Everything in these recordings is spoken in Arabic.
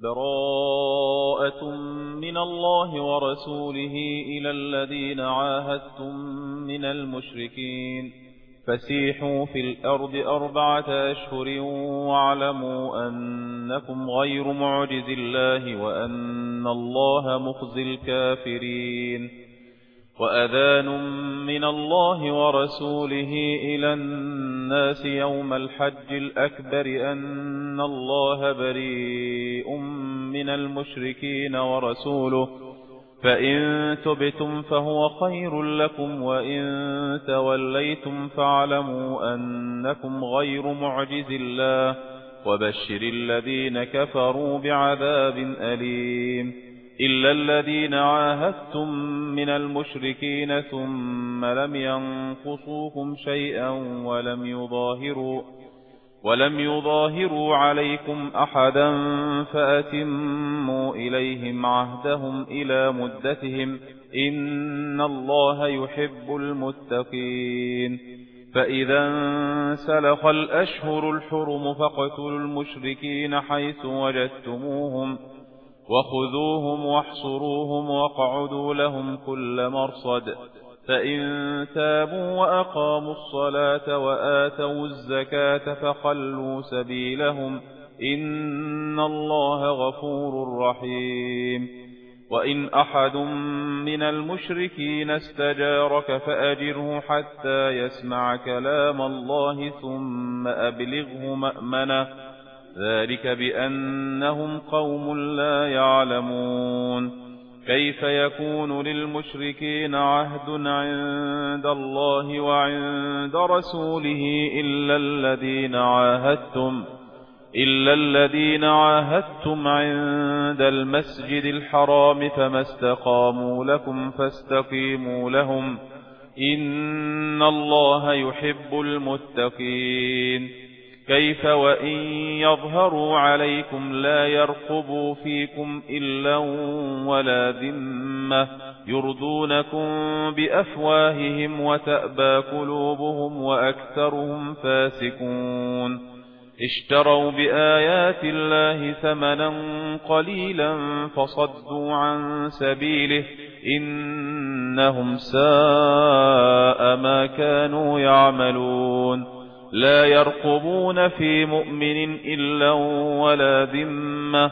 براءة من الله ورسوله إلى الذين عاهدتم من المشركين فسيحوا في الأرض 4 أشهر واعلموا أنكم غير معجز الله وأن الله مخزي الكافرين وأذان من الله ورسوله إلى الناس يوم الحج الأكبر أن الله بريء من المشركين ورسوله فإن تبتم فهو خير لكم وإن توليتم فاعلموا أنكم غير معجز الله وبشر الذين كفروا بعذاب أليم إلا الذين عاهدتم من المشركين ثم لم ينقصوكم شيئا ولم يظاهروا عليكم أحدا فأتموا إليهم عهدهم إلى مدتهم إن الله يحب المتقين فإذا انسلخ الأشهر الحرم فاقتلوا المشركين حيث وجدتموهم وخذوهم واحصروهم واقعدوا لهم كل مرصد فإن تابوا وأقاموا الصلاة وآتوا الزكاة فخلوا سبيلهم إن الله غفور رحيم وإن أحد من المشركين استجارك فأجره حتى يسمع كلام الله ثم أبلغه مأمنه ذلك بأنهم قوم لا يعلمون كيف يكون للمشركين عهد عند الله وعند رسوله إلا الذين عاهدتم عند المسجد الحرام فما استقاموا لكم فاستقيموا لهم إن الله يحب المتقين كيف وإن يظهروا عليكم لا يرقبوا فيكم إلا ولا ذمة يرضونكم بأفواههم وتأبى قلوبهم وأكثرهم فاسقون اشتروا بآيات الله ثمنا قليلا فصدوا عن سبيله إنهم ساء ما كانوا يعملون لا يرقبون في مؤمن إلا ولا ذمة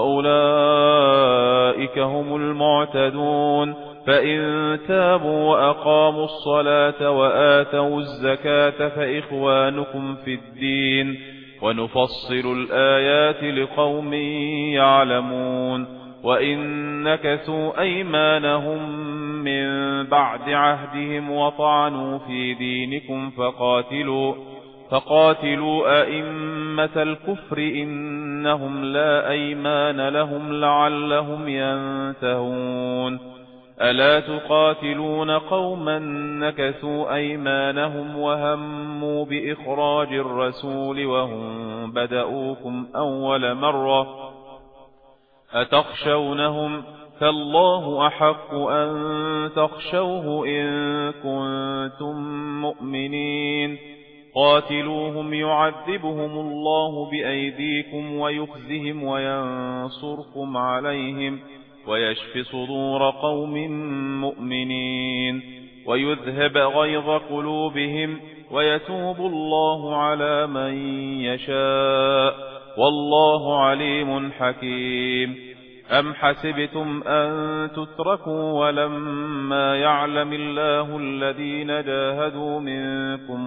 وأولئك هم المعتدون فإن تابوا وأقاموا الصلاة وآتوا الزكاة فإخوانكم في الدين ونفصل الآيات لقوم يعلمون وإن نكثوا أيمانهم من بعد عهدهم وطعنوا في دينكم فقاتلوا أئمة الكفر إنهم لا أيمان لهم لعلهم ينتهون ألا تقاتلون قوما نكثوا أيمانهم وهموا بإخراج الرسول وهم بدؤوكم أول مرة أتخشونهم فالله أحق أن تخشوه إن كنتم مؤمنين قاتلوهم يعذبهم الله بأيديكم ويخزهم وينصركم عليهم ويشف صدور قوم مؤمنين ويذهب غيظ قلوبهم ويتوب الله على من يشاء والله عليم حكيم أم حسبتم أن تتركوا ولما يعلم الله الذين جاهدوا منكم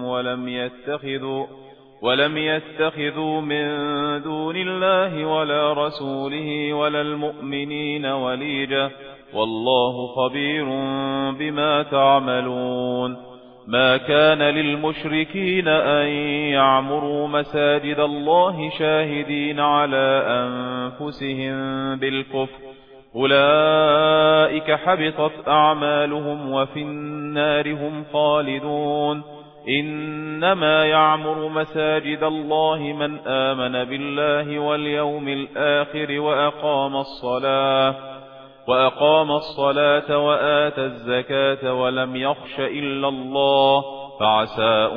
ولم يتخذوا من دون الله ولا رسوله ولا المؤمنين وليجة والله خبير بما تعملون ما كان للمشركين أن يعمروا مساجد الله شاهدين على أنفسهم بالكفر أولئك حبطت أعمالهم وفي النار هم خالدون إنما يعمر مساجد الله من آمن بالله واليوم الآخر وأقام الصلاة وآتى الزكاة ولم يخش إلا الله فعسى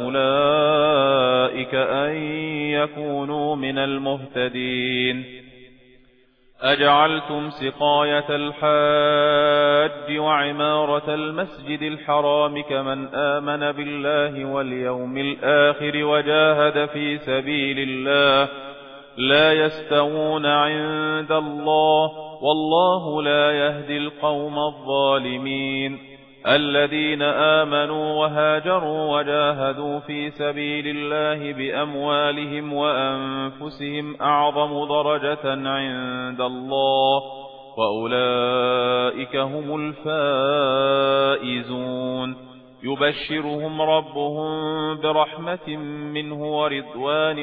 أولئك أن يكونوا من المهتدين أجعلتم سقاية الحاج وعمارة المسجد الحرام كمن آمن بالله واليوم الآخر وجاهد في سبيل الله لا يستوون عند الله والله لا يهدي القوم الظالمين الذين آمنوا وهاجروا وجاهدوا في سبيل الله بأموالهم وأنفسهم أعظم درجة عند الله وأولئك هم الفائزون يبشرهم ربهم برحمة منه ورضوان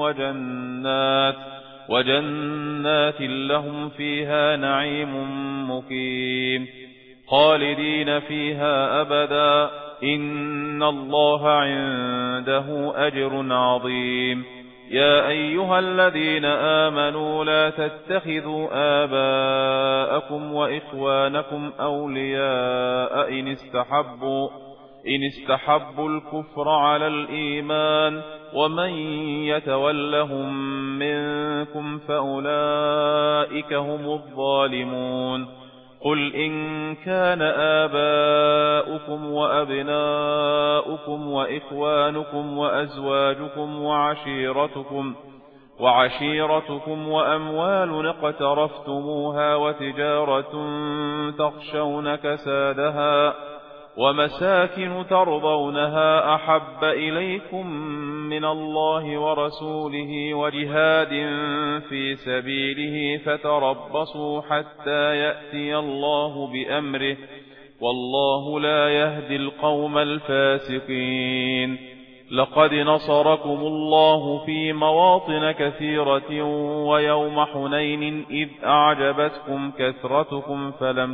وجنات لهم فيها نعيم مقيم خالدين فيها أبدا إن الله عنده أجر عظيم يا أيها الذين آمنوا لا تتخذوا آباءكم وإخوانكم أولياء إن استحبوا الكفر على الإيمان ومن يتولهم منكم فأولئك هم الظالمون قل إن كان آباؤكم وأبناؤكم وإخوانكم وأزواجكم وعشيرتكم وأموال اقترفتموها وتجارة تخشون كسادها ومساكن ترضونها أحب إليكم من الله ورسوله وجهاد في سبيله فتربصوا حتى يأتي الله بأمره والله لا يهدي القوم الفاسقين لقد نصركم الله في مواطن كثيرة ويوم حنين إذ أعجبتكم كثرتكم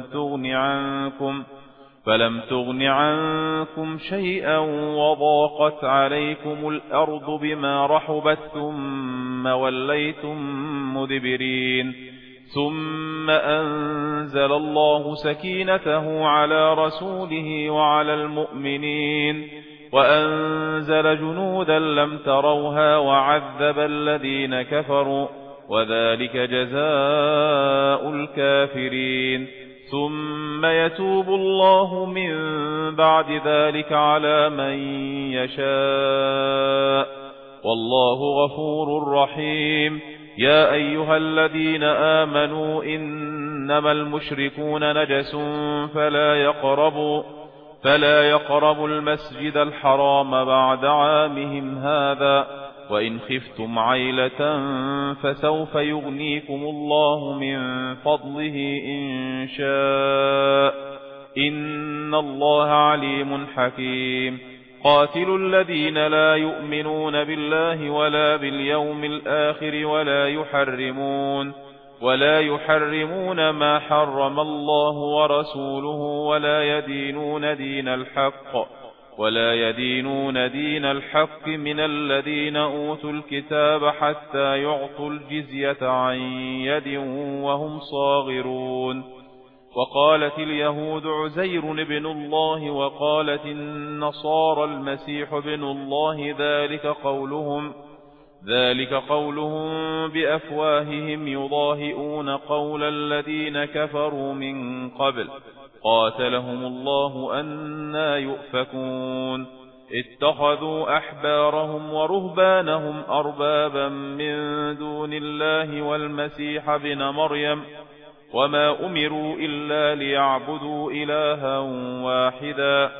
فلم تغن عنكم شيئا وضاقت عليكم الأرض بما رحبت ثم وليتم مدبرين ثم أنزل الله سكينته على رسوله وعلى المؤمنين وأنزل جنودا لم تروها وعذب الذين كفروا وذلك جزاء الكافرين ثم يتوب الله من بعد ذلك على من يشاء والله غفور رحيم يا أيها الذين آمنوا إنما المشركون نجس فلا يقربوا المسجد الحرام بعد عامهم هذا وإن خفتم عيلة فسوف يغنيكم الله من فضله إن شاء إن الله عليم حكيم قاتلوا الذين لا يؤمنون بالله ولا باليوم الآخر ولا يحرمون ما حرم الله ورسوله ولا يدينون دين الحق من الذين أوتوا الكتاب حتى يعطوا الجزية عن يد وهم صاغرون وقالت اليهود عزير بن الله وقالت النصارى المسيح بن الله ذلك قولهم بأفواههم يضاهئون قول الذين كفروا من قبل قاتلهم الله أنى يؤفكون اتخذوا أحبارهم ورهبانهم أربابا من دون الله والمسيح بن مريم وما أمروا إلا ليعبدوا إلها واحدا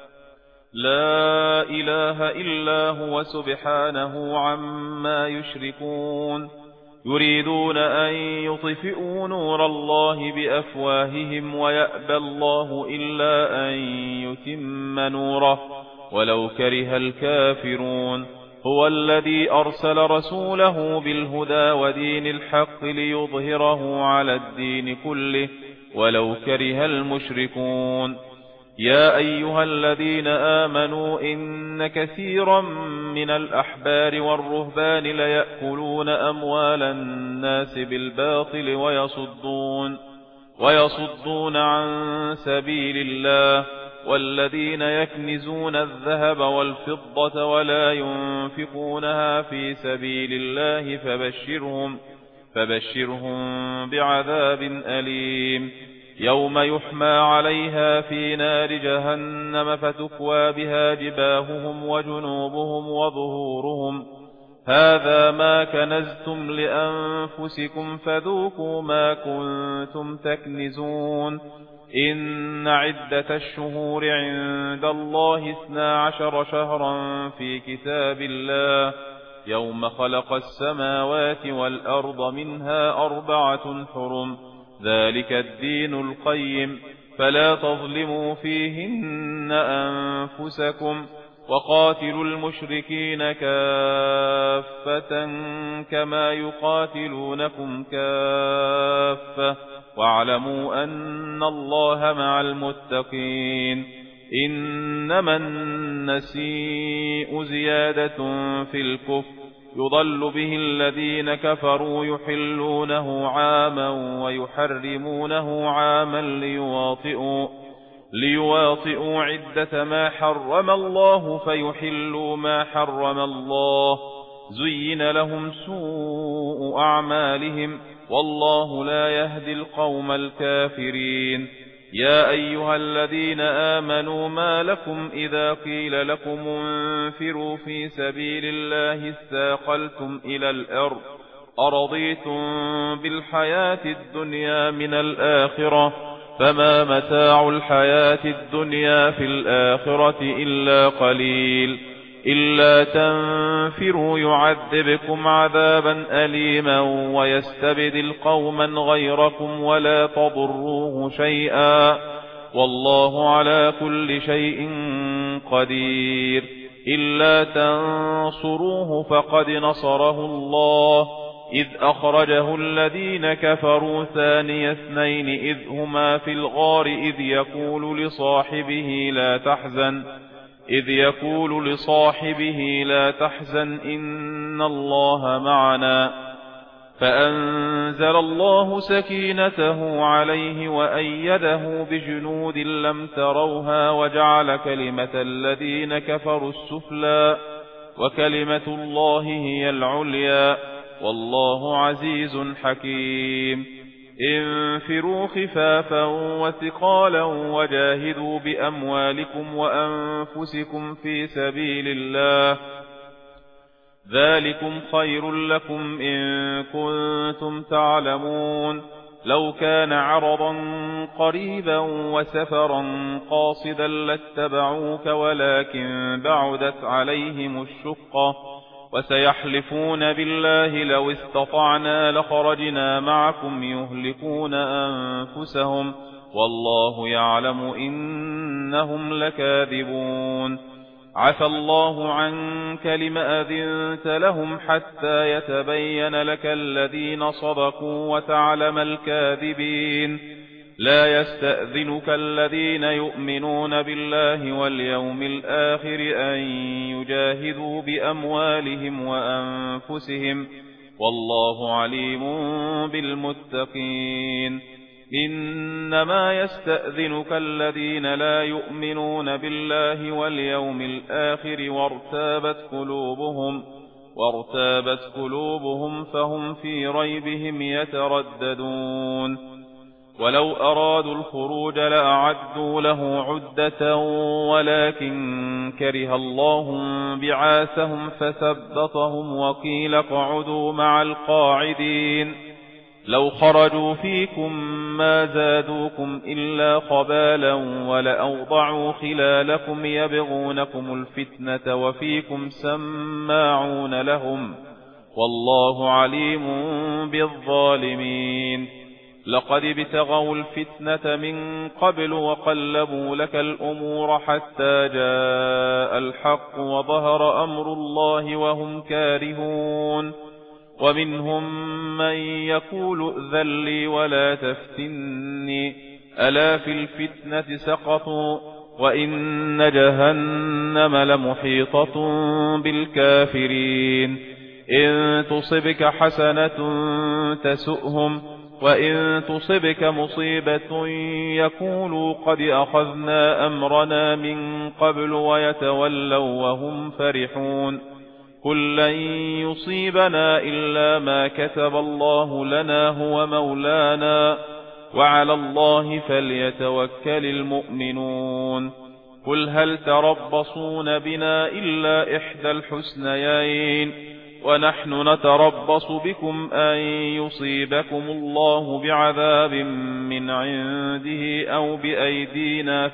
لا إله إلا هو سبحانه عما يشركون يريدون أن يطفئوا نور الله بأفواههم ويأبى الله إلا أن يتم نوره ولو كره الكافرون هو الذي أرسل رسوله بالهدى ودين الحق ليظهره على الدين كله ولو كره المشركون يا أيها الذين آمنوا إن كثيرا من الأحبار والرهبان ليأكلون أموال الناس بالباطل ويصدون عن سبيل الله والذين يكنزون الذهب والفضة ولا ينفقونها في سبيل الله فبشرهم بعذاب أليم يوم يحمى عليها في نار جهنم فتكوى بها جباههم وجنوبهم وظهورهم هذا ما كنزتم لأنفسكم فذوقوا ما كنتم تكنزون إن عدة الشهور عند الله 12 شهرا في كتاب الله يوم خلق السماوات والأرض منها 4 حرم ذلك الدين القيم فلا تظلموا فيهن أنفسكم وقاتلوا المشركين كافة كما يقاتلونكم كافة واعلموا أن الله مع المتقين إنما النسيء زيادة في الكفر يضل به الذين كفروا يحلونه عاما ويحرمونه عاما ليواطئوا عدة ما حرم الله فيحلوا ما حرم الله زين لهم سوء أعمالهم والله لا يهدي القوم الكافرين يا أيها الذين آمنوا ما لكم إذا قيل لكم انفروا في سبيل الله استاقلتم إلى الأرض أرضيتم بالحياة الدنيا من الآخرة فما متاع الحياة الدنيا في الآخرة إلا قليل إلا تنفروا يعذبكم عذابا أليما ويستبدل قوما غيركم ولا تضروه شيئا والله على كل شيء قدير إلا تنصروه فقد نصره الله إذ أخرجه الذين كفروا ثاني اثنين إذ هما في الغار إذ يقول لصاحبه لا تحزن إن الله معنا فأنزل الله سكينته عليه وأيده بجنود لم تروها وجعل كلمة الذين كفروا السفلى وكلمة الله هي العليا والله عزيز حكيم انفروا خفافا وثقالا وجاهدوا بأموالكم وأنفسكم في سبيل الله ذلكم خير لكم إن كنتم تعلمون لو كان عرضا قريبا وسفرا قاصدا لاتبعوك ولكن بعدت عليهم الشقة وسيحلفون بالله لو استطعنا لخرجنا معكم يهلكون أنفسهم والله يعلم إنهم لكاذبون عفى الله عنك لم أذنت لهم حتى يتبين لك الذين صدقوا وتعلم الكاذبين لا يستأذنك الذين يؤمنون بالله واليوم الآخر أن يجاهدوا بأموالهم وأنفسهم والله عليم بالمتقين إنما يستأذنك الذين لا يؤمنون بالله واليوم الآخر وارتابت قلوبهم فهم في ريبهم يترددون ولو أرادوا الخروج لأعدوا له عدة ولكن كره الله بعاثهم فثبطهم وقيل اقعدوا مع القاعدين لو خرجوا فيكم ما زادوكم إلا خبالا ولأوضعوا خلالكم يبغونكم الفتنة وفيكم سماعون لهم والله عليم بالظالمين لقد ابتغوا الفتنة من قبل وقلبوا لك الأمور حتى جاء الحق وظهر أمر الله وهم كارهون ومنهم من يقول ائذن لي ولا تفتني ألا في الفتنة سقطوا وإن جهنم لمحيطة بالكافرين إن تصبك حسنة تسؤهم وإن تصبك مصيبة يقولوا قد أخذنا أمرنا من قبل ويتولوا وهم فرحون قل لن يصيبنا إلا ما كتب الله لنا هو مولانا وعلى الله فليتوكل المؤمنون قل هل تربصون بنا إلا إحدى الحسنيين ونحن نتربص بكم أن يصيبكم الله بعذاب من عنده أو بأيدينا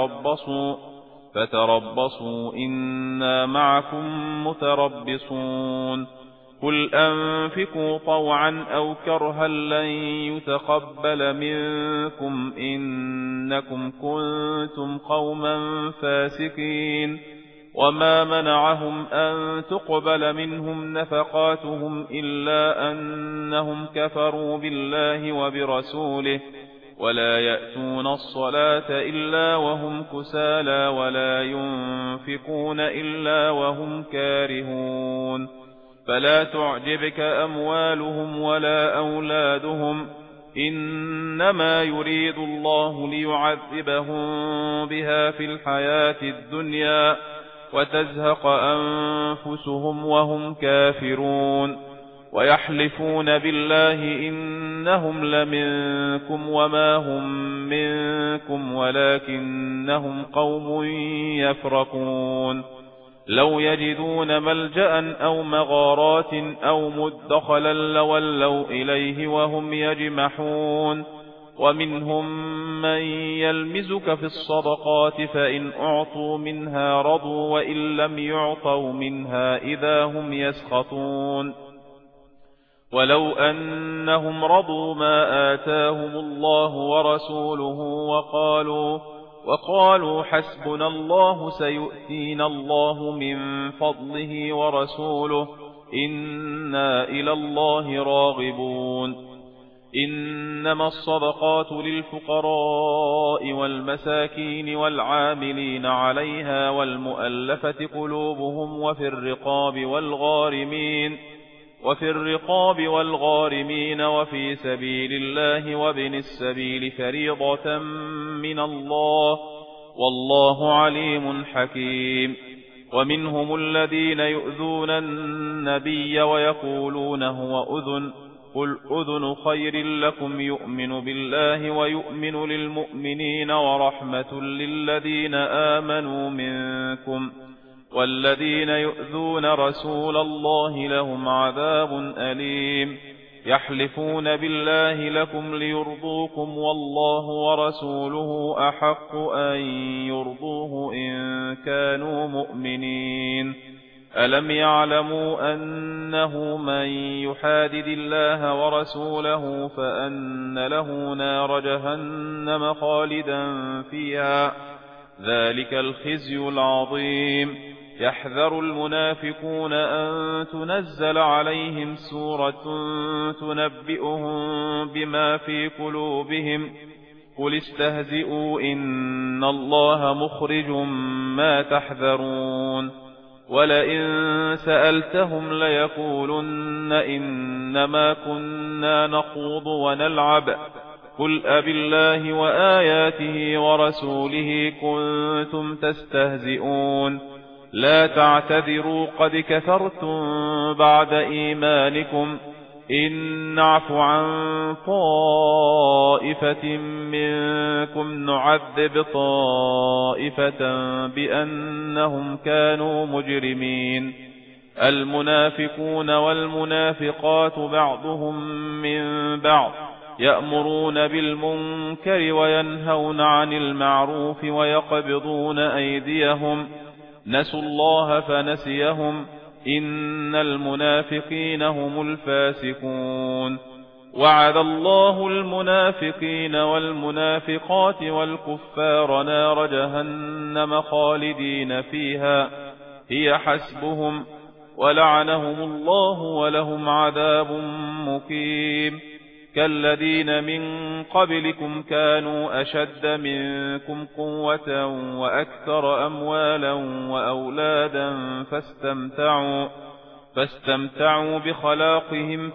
فتربصوا إنا معكم متربصون قل أنفقوا طوعا أو كرها لن يتقبل منكم إنكم كنتم قوما فاسقين وما منعهم أن تقبل منهم نفقاتهم إلا أنهم كفروا بالله وبرسوله ولا يأتون الصلاة إلا وهم كسالى ولا ينفقون إلا وهم كارهون فلا تعجبك أموالهم ولا أولادهم إنما يريد الله ليعذبهم بها في الحياة الدنيا وتزهق أنفسهم وهم كافرون ويحلفون بالله إنهم لمنكم وما هم منكم ولكنهم قوم يفرقون لو يجدون ملجأ أو مغارات أو مدخلا لولوا إليه وهم يجمحون ومنهم من يلمزك في الصدقات فإن أعطوا منها رضوا وإن لم يعطوا منها إذا هم يسخطون ولو أنهم رضوا ما آتاهم الله ورسوله وقالوا حسبنا الله سيؤتينا الله من فضله ورسوله إنا إلى الله راغبون إنما الصدقات للفقراء والمساكين والعاملين عليها والمؤلفة قلوبهم وفي الرقاب والغارمين وفي سبيل الله وابن السبيل فريضة من الله والله عليم حكيم ومنهم الذين يؤذون النبي ويقولون هو أذن قل أذن خير لكم يؤمن بالله ويؤمن للمؤمنين ورحمة للذين آمنوا منكم والذين يؤذون رسول الله لهم عذاب أليم يحلفون بالله لكم ليرضوكم والله ورسوله أحق أن يرضوه إن كانوا مؤمنين ألم يعلموا أنه من يحادد الله ورسوله فأن له نار جهنم خالدا فيها ذلك الخزي العظيم يحذر المنافقون أن تنزل عليهم سورة تنبئهم بما في قلوبهم قل استهزئوا إن الله مخرج ما تحذرون ولئن سألتهم ليقولن إنما كنا نخوض ونلعب قل أبالله وآياته ورسوله كنتم تستهزئون لا تعتذروا قد كفرتم بعد إيمانكم إن نعف عن طائفة منكم نعذب طائفة بأنهم كانوا مجرمين المنافقون والمنافقات بعضهم من بعض يأمرون بالمنكر وينهون عن المعروف ويقبضون أيديهم نسوا الله فنسيهم إن المنافقين هم الفاسقون وعد الله المنافقين والمنافقات والكفار نار جهنم خالدين فيها هي حسبهم ولعنهم الله ولهم عذاب مقيم كالذين من قبلكم كانوا أشد منكم قوة وأكثر أموالا وأولادا فاستمتعوا بخلاقهم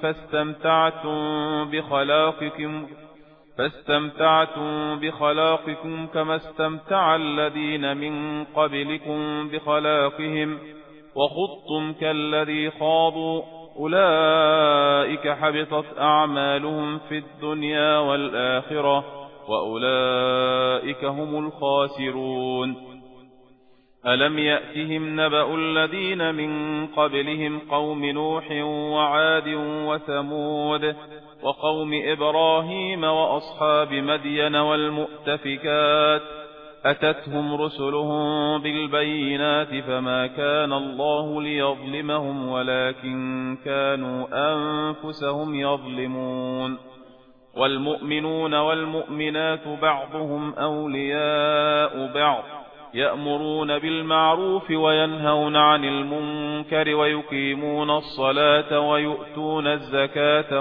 فاستمتعتم بخلاقكم كما استمتع الذين من قبلكم بخلاقهم وخضتم كالذي خاضوا أولئك حبطت أعمالهم في الدنيا والآخرة وأولئك هم الخاسرون. ألم يأتهم نبأ الذين من قبلهم قوم نوح وعاد وثمود وقوم إبراهيم وأصحاب مدين والمؤتفكات أتتهم رسلهم بالبينات فما كان الله ليظلمهم ولكن كانوا أنفسهم يظلمون. والمؤمنون والمؤمنات بعضهم أولياء بعض يأمرون بالمعروف وينهون عن المنكر ويقيمون الصلاة ويؤتون الزكاة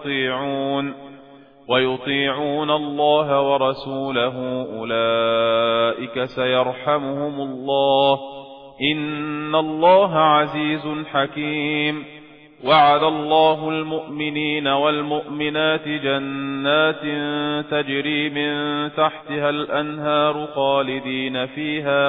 ويطيعون الله ورسوله أولئك سيرحمهم الله إن الله عزيز حكيم. وعد الله المؤمنين والمؤمنات جنات تجري من تحتها الأنهار خالدين فيها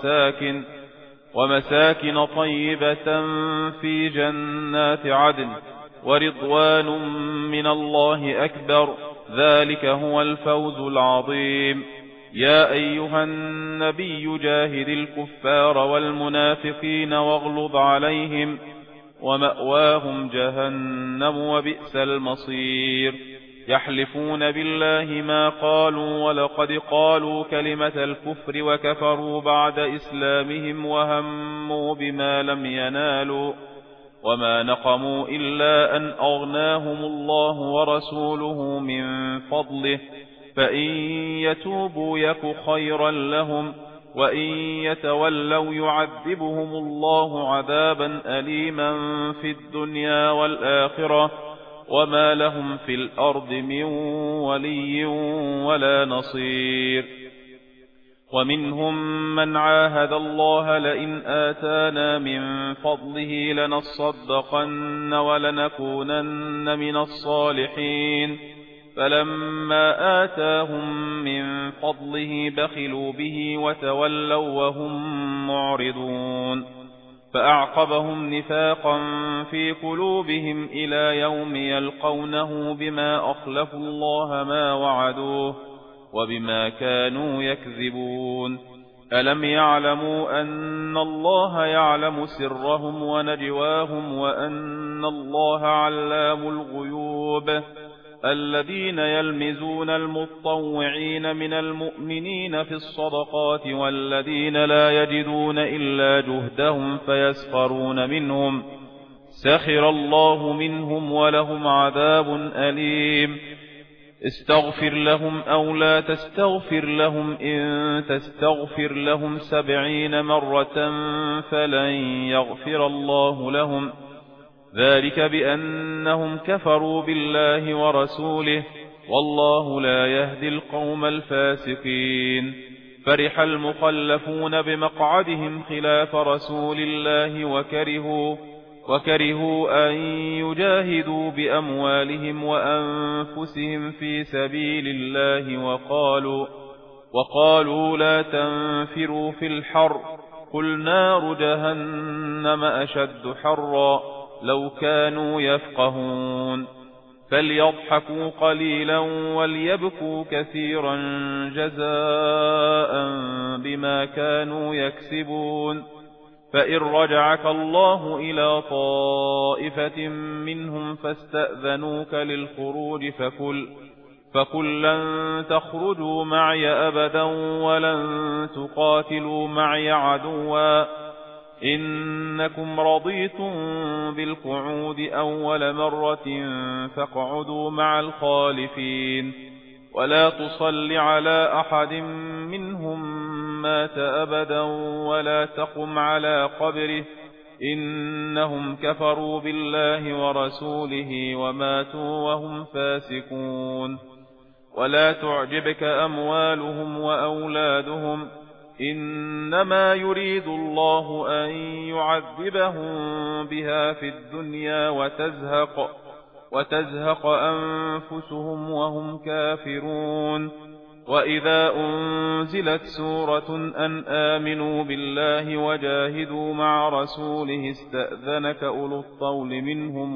ومساكن طيبة في جنات عدن ورضوان من الله أكبر ذلك هو الفوز العظيم. يا أيها النبي جاهد الكفار والمنافقين واغلظ عليهم ومأواهم جهنم وبئس المصير. يحلفون بالله ما قالوا ولقد قالوا كلمة الكفر وكفروا بعد إسلامهم وهموا بما لم ينالوا وما نقموا إلا أن أغناهم الله ورسوله من فضله فإن يتوبوا يك خيرا لهم وإن يتولوا يعذبهم الله عذابا أليما في الدنيا والآخرة وما لهم في الأرض من ولي ولا نصير. ومنهم من عاهد الله لئن آتانا من فضله لنصدقن ولنكونن من الصالحين فلما آتاهم من فضله بخلوا به وتولوا وهم معرضون فأعقبهم نفاقا في قلوبهم إلى يوم يلقونه بما أخلفوا الله ما وعدوه وبما كانوا يكذبون. ألم يعلموا أن الله يعلم سرهم ونجواهم وأن الله علام الغيوب. الذين يلمزون المطوعين من المؤمنين في الصدقات والذين لا يجدون إلا جهدهم فيسخرون منهم سخر الله منهم ولهم عذاب أليم. استغفر لهم أو لا تستغفر لهم إن تستغفر لهم 70 مرة فلن يغفر الله لهم ذلك بأنهم كفروا بالله ورسوله والله لا يهدي القوم الفاسقين. فرح المخلفون بمقعدهم خلاف رسول الله وكرهوا أن يجاهدوا بأموالهم وأنفسهم في سبيل الله وقالوا لا تنفروا في الحر قل نار جهنم أشد حرا لو كانوا يفقهون. فليضحكوا قليلا وليبكوا كثيرا جزاء بما كانوا يكسبون. فإن رجعك الله إلى طائفة منهم فاستأذنوك للخروج فقل لن تخرجوا معي أبدا ولن تقاتلوا معي عدوا إنكم رضيتم بالقعود أول مرة فاقعدوا مع الخالفين ولا تصل على أحد منهم مات أبدا ولا تقم على قبره إنهم كفروا بالله ورسوله وماتوا وهم فاسقون. ولا تعجبك أموالهم وأولادهم إنما يريد الله أن يعذبهم بها في الدنيا وتزهق أنفسهم وهم كافرون وإذا أنزلت سورة أن آمنوا بالله وجاهدوا مع رسوله استأذنك أولو الطول منهم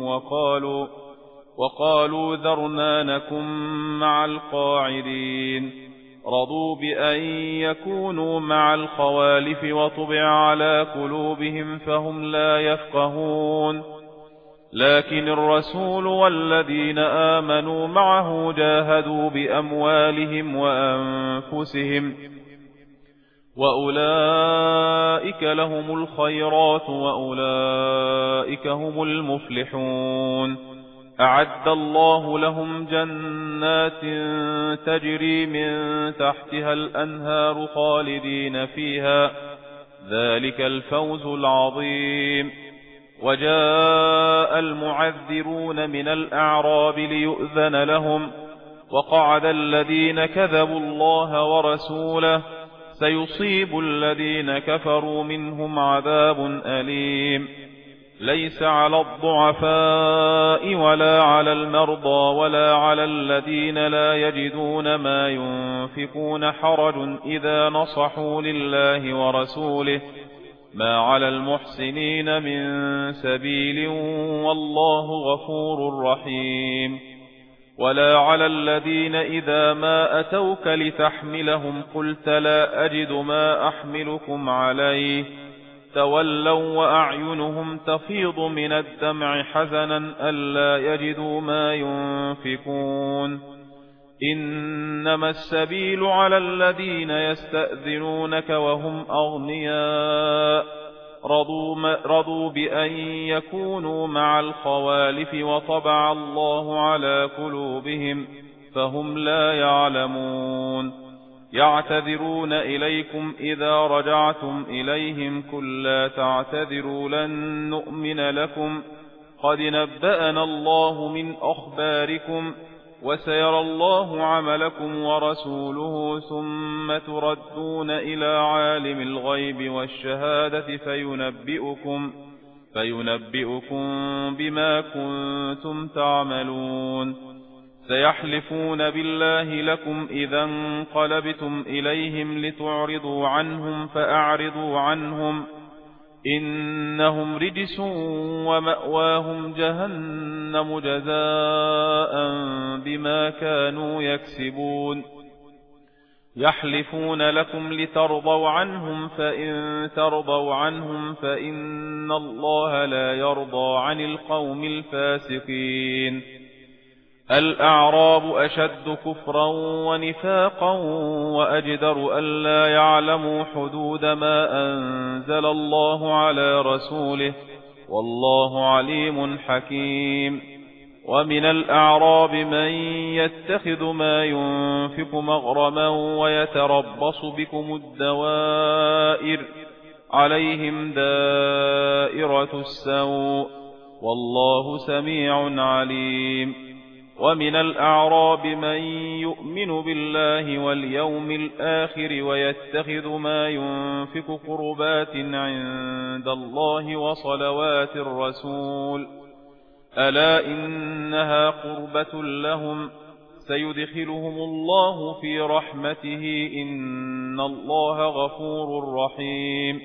وقالوا ذرنا نكن مع القاعدين. رضوا بأن يكونوا مع الخوالف وطبع على قلوبهم فهم لا يفقهون. لكن الرسول والذين آمنوا معه جاهدوا بأموالهم وأنفسهم وأولئك لهم الخيرات وأولئك هم المفلحون. أعد الله لهم جنات تجري من تحتها الأنهار خالدين فيها، ذلك الفوز العظيم. وجاء المعذرون من الأعراب ليؤذن لهم، وقعد الذين كذبوا الله ورسوله، سيصيب الذين كفروا منهم عذاب أليم. ليس على الضعفاء ولا على المرضى ولا على الذين لا يجدون ما ينفقون حرج إذا نصحوا لله ورسوله، ما على المحسنين من سبيل والله غفور رحيم. ولا على الذين إذا ما أتوك لتحملهم قلت لا أجد ما أحملكم عليه تولوا وأعينهم تفيض من الدمع حزنا ألا يجدوا ما ينفقون. إنما السبيل على الذين يستأذنونك وهم أغنياء رضوا بأن يكونوا مع الخوالف وطبع الله على قلوبهم فهم لا يعلمون. يعتذرون إليكم إذا رجعتم إليهم قل لا تعتذروا لن نؤمن لكم قد نبأنا الله من أخباركم وسيرى الله عملكم ورسوله ثم تردون إلى عالم الغيب والشهادة فينبئكم بما كنتم تعملون. سيحلفون بالله لكم إذا انقلبتم إليهم لتعرضوا عنهم فأعرضوا عنهم إنهم رجس ومأواهم جهنم جزاء بما كانوا يكسبون. يحلفون لكم لترضوا عنهم فإن ترضوا عنهم فإن الله لا يرضى عن القوم الفاسقين. الأعراب أشد كفرا ونفاقا وأجدر ألا يعلموا حدود ما أنزل الله على رسوله والله عليم حكيم. ومن الأعراب من يتخذ ما ينفق مغرما ويتربص بكم الدوائر عليهم دائرة السوء والله سميع عليم. ومن الأعراب من يؤمن بالله واليوم الآخر ويتخذ ما ينفق قربات عند الله وصلوات الرسول ألا إنها قربة لهم سيدخلهم الله في رحمته إن الله غفور رحيم.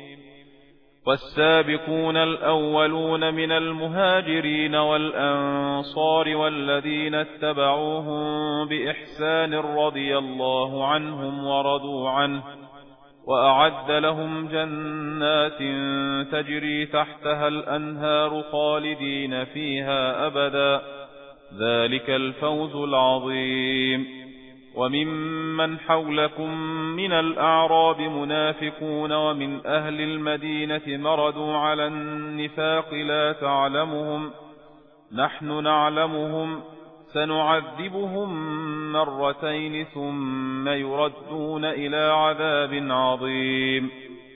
والسابقون الأولون من المهاجرين والأنصار والذين اتبعوهم بإحسان رضي الله عنهم ورضوا عنه وأعد لهم جنات تجري تحتها الأنهار خالدين فيها أبدا ذلك الفوز العظيم. وممن حولكم من الأعراب منافقون ومن أهل المدينة مردوا على النفاق لا تعلمهم نحن نعلمهم سنعذبهم مرتين ثم يردون إلى عذاب عظيم.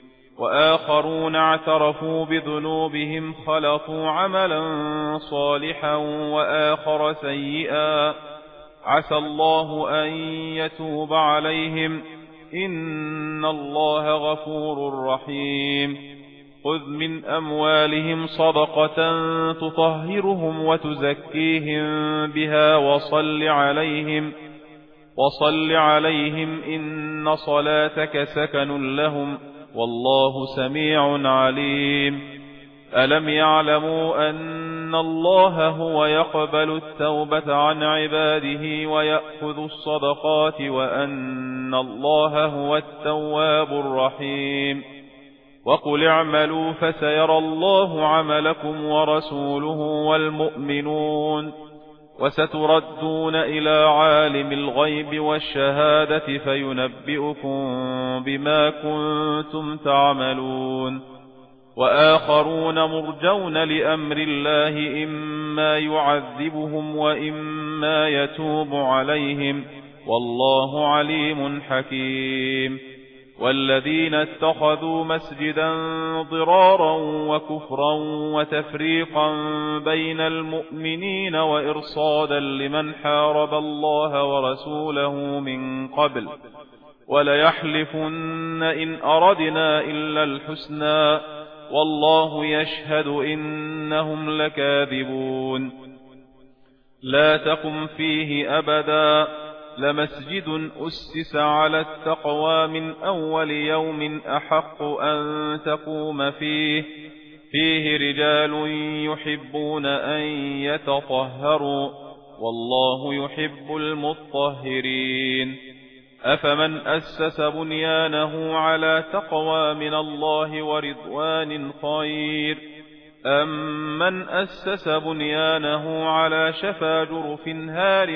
وآخرون اعترفوا بذنوبهم خلطوا عملا صالحا وآخر سيئا عسى الله أن يتوب عليهم إن الله غفور رحيم. خذ من أموالهم صدقة تطهرهم وتزكيهم بها وصل عليهم وصل عليهم إن صلاتك سكن لهم والله سميع عليم. ألم يعلموا أن الله هو يقبل التوبة عن عباده ويأخذ الصدقات وأن الله هو التواب الرحيم. وقل اعملوا فسيرى الله عملكم ورسوله والمؤمنون وستردون إلى عالم الغيب والشهادة فينبئكم بما كنتم تعملون. وآخرون مرجون لأمر الله إما يعذبهم وإما يتوب عليهم والله عليم حكيم. والذين اتخذوا مسجدا ضرارا وكفرا وتفريقا بين المؤمنين وإرصادا لمن حارب الله ورسوله من قبل وليحلفن إن أردنا إلا الحسنى والله يشهد إنهم لكاذبون. لا تقم فيه أبدا لمسجد أسس على التقوى من أول يوم أحق أن تقوم فيه رجال يحبون أن يتطهروا والله يحب المطهرين. أفمن أسس بنيانه على تقوى من الله ورضوان خير أم من أسس بنيانه على شفا جرف هار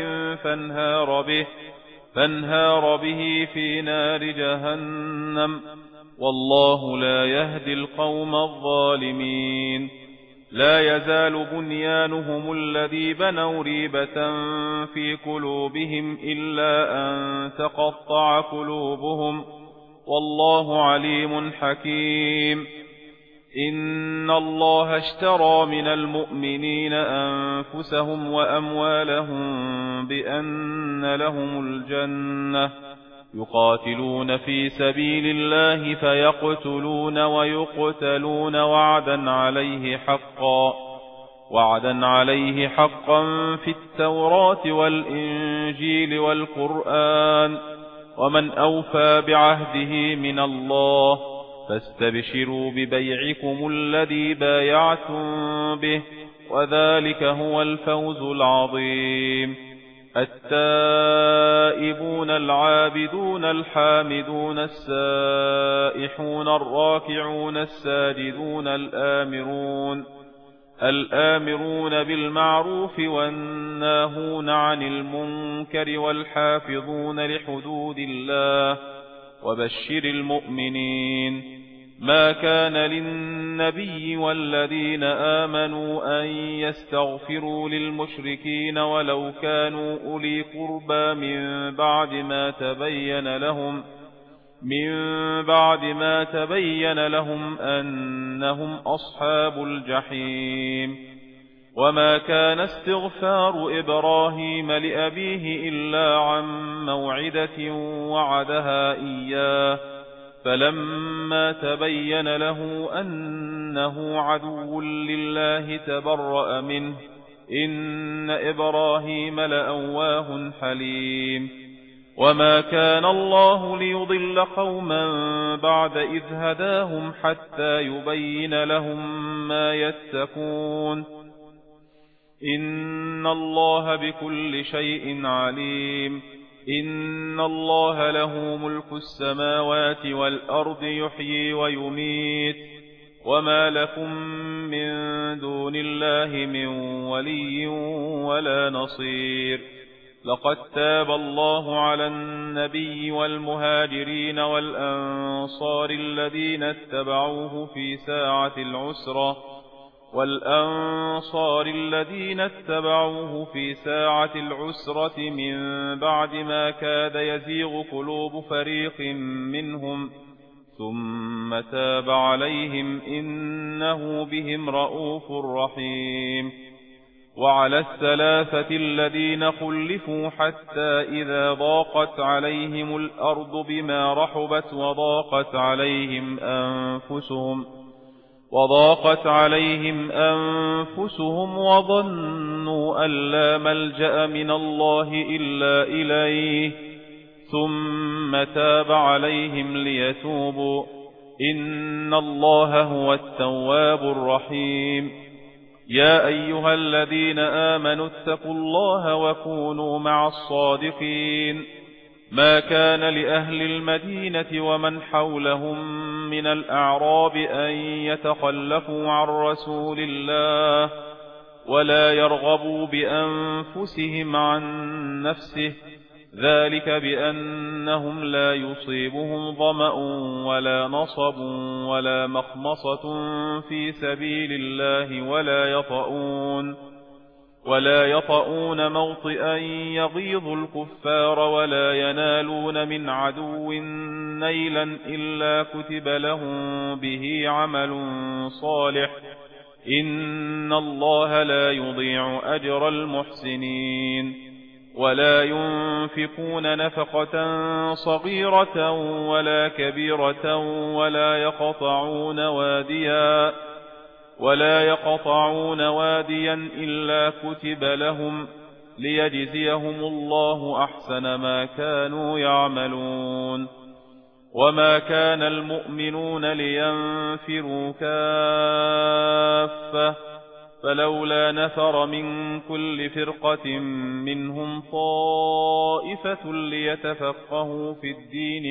فانهار به في نار جهنم والله لا يهدي القوم الظالمين. لا يزال بنيانهم الذي بنوا ريبة في قلوبهم إلا أن تقطع قلوبهم والله عليم حكيم. إن الله اشترى من المؤمنين أنفسهم وأموالهم بأن لهم الجنة يقاتلون في سبيل الله فيقتلون ويقتلون وعدا عليه حقا في التوراة والإنجيل والقرآن ومن أوفى بعهده من الله فاستبشروا ببيعكم الذي بايعتم به وذلك هو الفوز العظيم. التائبون العابدون الحامدون السائحون الراكعون الساجدون الآمرون بالمعروف والناهون عن المنكر والحافظون لحدود الله وبشر المؤمنين. ما كان للنبي والذين آمنوا أن يستغفروا للمشركين ولو كانوا أولي قربى من بعد ما تبين لهم أنهم أصحاب الجحيم. وما كان استغفار إبراهيم لأبيه إلا عن موعدة وعدها إياه فلما تبين له أنه عدو لله تبرأ منه إن إبراهيم لأواه حليم. وما كان الله ليضل قوما بعد إذ هداهم حتى يبين لهم ما يتقون إن الله بكل شيء عليم. إن الله له ملك السماوات والأرض يحيي ويميت وما لكم من دون الله من ولي ولا نصير. لقد تاب الله على النبي والمهاجرين والأنصار الذين اتبعوه في ساعة العسرة من بعد ما كاد يزيغ قلوب فريق منهم ثم تاب عليهم إنه بهم رءوف رحيم. وعلى الثلاثة الذين خلفوا حتى إذا ضاقت عليهم الأرض بما رحبت وضاقت عليهم أنفسهم وظنوا أن لا ملجأ من الله إلا إليه ثم تاب عليهم ليتوبوا إن الله هو التواب الرحيم يا أيها الذين آمنوا اتقوا الله وكونوا مع الصادقين ما كان لأهل المدينة ومن حولهم من الأعراب أن يتخلفوا عن رسول الله ولا يرغبوا بأنفسهم عن نفسه ذلك بأنهم لا يصيبهم ظمأ ولا نصب ولا مخمصة في سبيل الله ولا يطؤون موطئا يغيظ الكفار ولا ينالون من عدو نيلا إلا كتب لهم به عمل صالح إن الله لا يضيع أجر المحسنين ولا ينفقون نفقة صغيرة ولا كبيرة ولا يقطعون واديا إلا كتب لهم ليجزيهم الله أحسن ما كانوا يعملون وما كان المؤمنون لينفروا كافة فلولا نفر من كل فرقة منهم طائفة ليتفقهوا في الدين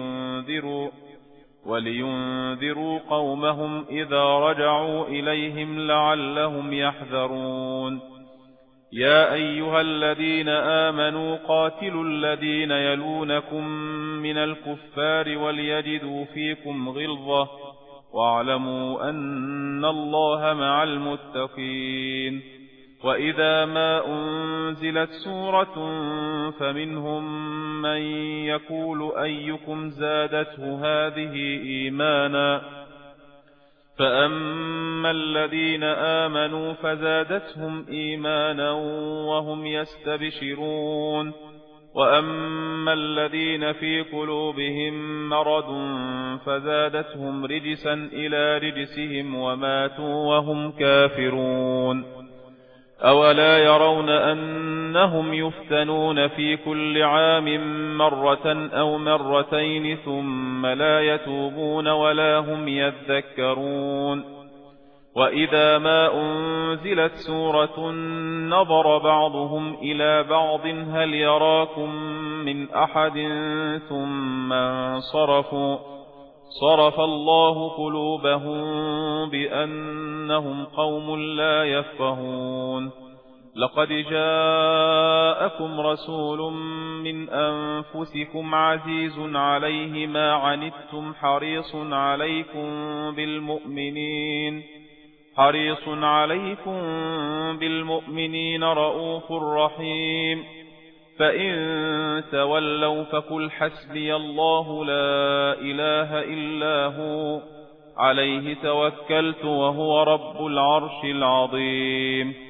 ولينذروا قومهم إذا رجعوا إليهم لعلهم يحذرون يا أيها الذين آمنوا قاتلوا الذين يلونكم من الكفار وليجدوا فيكم غلظة واعلموا أن الله مع المتقين وإذا ما أنزلت سورة فمنهم من يقول أيكم زادته هذه إيمانا فأما الذين آمنوا فزادتهم إيمانا وهم يستبشرون وأما الذين في قلوبهم مرض فزادتهم رجسا إلى رجسهم وماتوا وهم كافرون أولا يرون أنهم يفتنون في كل عام مرة أو مرتين ثم لا يتوبون ولا هم يذكرون وإذا ما أنزلت سورة نظر بعضهم إلى بعض هل يراكم من أحد ثم انصرفوا صرف الله قلوبهم بأنهم قوم لا يفقهون لقد جاءكم رسول من أنفسكم عزيز عليه ما عنتم حريص عليكم بالمؤمنين رؤوف رحيم فإن تولوا فقل حسبي الله لا إله إلا هو عليه توكلت وهو رب العرش العظيم